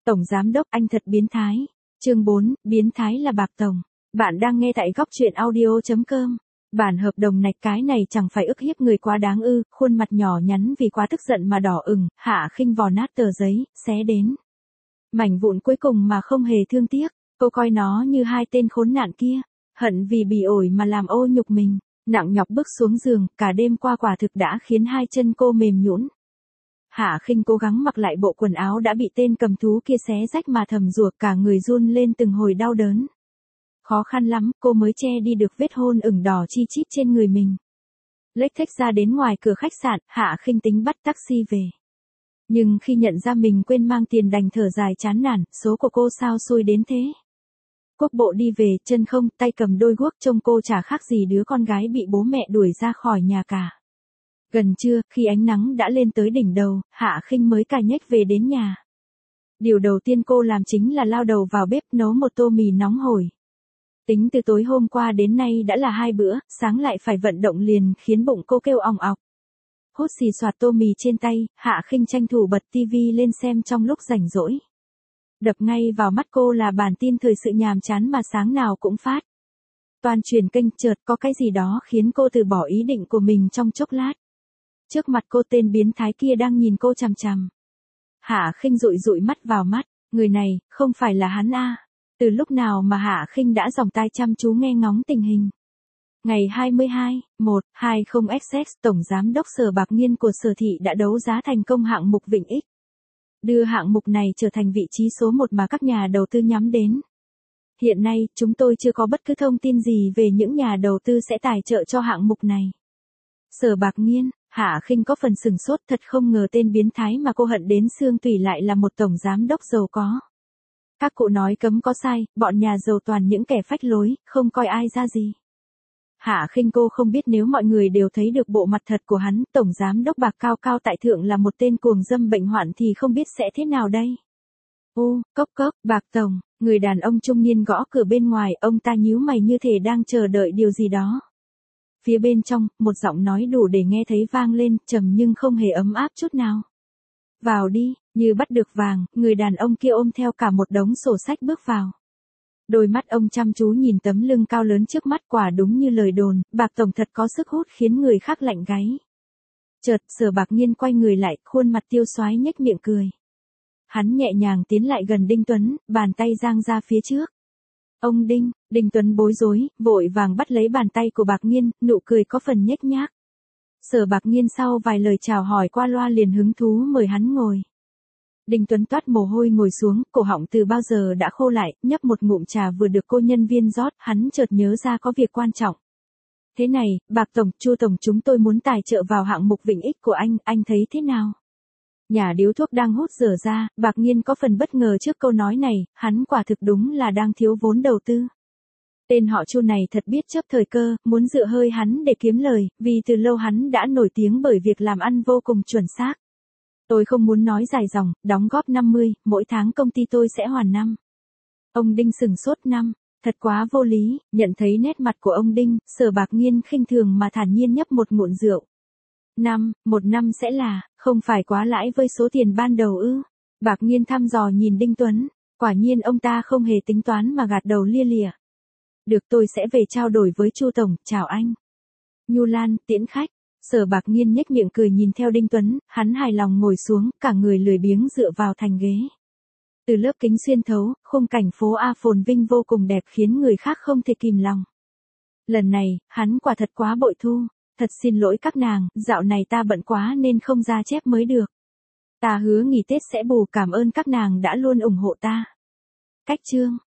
Tổng giám đốc anh thật biến thái. Chương 4, biến thái là Bạc Tổng. Bạn đang nghe tại góc truyện audio.com. Bản hợp đồng này cái này chẳng phải ức hiếp người quá đáng ư, khuôn mặt nhỏ nhắn vì quá tức giận mà đỏ ửng, Hạ Khinh vò nát tờ giấy, xé đến mảnh vụn cuối cùng mà không hề thương tiếc, cô coi nó như hai tên khốn nạn kia, hận vì bị ổi mà làm ô nhục mình, nặng nhọc bước xuống giường, cả đêm qua quả thực đã khiến hai chân cô mềm nhũn. Hạ Khinh cố gắng mặc lại bộ quần áo đã bị tên cầm thú kia xé rách mà thầm ruột, cả người run lên từng hồi đau đớn. Khó khăn lắm, cô mới che đi được vết hôn ửng đỏ chi chít trên người mình. Lếch thếch ra đến ngoài cửa khách sạn, Hạ Khinh tính bắt taxi về. Nhưng khi nhận ra mình quên mang tiền đành thở dài chán nản, số của cô sao xui đến thế. Quốc bộ đi về, chân không, tay cầm đôi guốc, trông cô chả khác gì đứa con gái bị bố mẹ đuổi ra khỏi nhà cả. Gần trưa, khi ánh nắng đã lên tới đỉnh đầu, Hạ Khinh mới cà nhếch về đến nhà. Điều đầu tiên cô làm chính là lao đầu vào bếp nấu một tô mì nóng hổi. Tính từ tối hôm qua đến nay đã là 2 bữa, sáng lại phải vận động liền khiến bụng cô kêu òng ọc. Hút xì xoạt tô mì trên tay, Hạ Khinh tranh thủ bật tivi lên xem trong lúc rảnh rỗi. Đập ngay vào mắt cô là bản tin thời sự nhàm chán mà sáng nào cũng phát. Toàn truyền kênh, chợt có cái gì đó khiến cô từ bỏ ý định của mình trong chốc lát. Trước mặt cô tên biến thái kia đang nhìn cô chằm chằm. Hạ Khinh dụi dụi mắt vào mắt, người này, không phải là hắn a? Từ lúc nào mà Hạ Khinh đã dòng tai chăm chú nghe ngóng tình hình. Ngày 22/1/20XX, Tổng Giám đốc Sở Bạc Nhiên của Sở Thị đã đấu giá thành công hạng mục Vịnh X. Đưa hạng mục này trở thành vị trí số 1 mà các nhà đầu tư nhắm đến. Hiện nay, chúng tôi chưa có bất cứ thông tin gì về những nhà đầu tư sẽ tài trợ cho hạng mục này. Sở Bạc Nhiên, Hạ Khinh có phần sừng sốt, thật không ngờ tên biến thái mà cô hận đến xương tủy lại là một tổng giám đốc giàu có. Các cụ nói cấm có sai, bọn nhà giàu toàn những kẻ phách lối, không coi ai ra gì. Hạ Khinh cô không biết nếu mọi người đều thấy được bộ mặt thật của hắn, tổng giám đốc Bạc cao cao tại thượng là một tên cuồng dâm bệnh hoạn thì không biết sẽ thế nào đây. Cốc cốc, Bạc Tổng, người đàn ông trung niên gõ cửa bên ngoài, ông ta nhíu mày như thể đang chờ đợi điều gì đó. Phía bên trong, một giọng nói đủ để nghe thấy vang lên, trầm nhưng không hề ấm áp chút nào. Vào đi, như bắt được vàng, người đàn ông kia ôm theo cả một đống sổ sách bước vào. Đôi mắt ông chăm chú nhìn tấm lưng cao lớn trước mắt, quả đúng như lời đồn, Bạc Tổng thật có sức hút khiến người khác lạnh gáy. Chợt, Sở Bạc Nhiên quay người lại, khuôn mặt tiêu xoái nhếch miệng cười. Hắn nhẹ nhàng tiến lại gần Đinh Tuấn, bàn tay giang ra phía trước. Ông Đinh, Đinh Tuấn bối rối, vội vàng bắt lấy bàn tay của Bạc Nhiên, nụ cười có phần nhếch nhác. Sở Bạc Nhiên sau vài lời chào hỏi qua loa liền hứng thú mời hắn ngồi. Đinh Tuấn toát mồ hôi ngồi xuống, cổ họng từ bao giờ đã khô lại, nhấp một ngụm trà vừa được cô nhân viên rót, hắn chợt nhớ ra có việc quan trọng. Thế này, Bạc Tổng, Chu Tổng chúng tôi muốn tài trợ vào hạng mục Vịnh X của anh thấy thế nào? Nhà điếu thuốc đang hút dở ra, Bạc Nhiên có phần bất ngờ trước câu nói này, hắn quả thực đúng là đang thiếu vốn đầu tư. Tên họ Chu này thật biết chấp thời cơ, muốn dựa hơi hắn để kiếm lời, vì từ lâu hắn đã nổi tiếng bởi việc làm ăn vô cùng chuẩn xác. Tôi không muốn nói dài dòng, đóng góp 50, mỗi tháng công ty tôi sẽ hoàn 5. Ông Đinh sừng sốt 5, thật quá vô lý, nhận thấy nét mặt của ông Đinh, Sở Bạc Nhiên khinh thường mà thản nhiên nhấp một ngụm rượu. 1 năm sẽ là, không phải quá lãi với số tiền ban đầu ư? Bạc Nhiên thăm dò nhìn Đinh Tuấn, quả nhiên ông ta không hề tính toán mà gạt đầu lia lịa. Được, tôi sẽ về trao đổi với Chu Tổng, chào anh. Nhu Lan, tiễn khách. Sở Bạc Nhiên nhếch miệng cười nhìn theo Đinh Tuấn, hắn hài lòng ngồi xuống, cả người lười biếng dựa vào thành ghế. Từ lớp kính xuyên thấu, khung cảnh phố A phồn vinh vô cùng đẹp khiến người khác không thể kìm lòng. Lần này, hắn quả thật quá bội thu. Thật xin lỗi các nàng, dạo này ta bận quá nên không ra chép mới được. Ta hứa nghỉ Tết sẽ bù, cảm ơn các nàng đã luôn ủng hộ ta. Cách chương.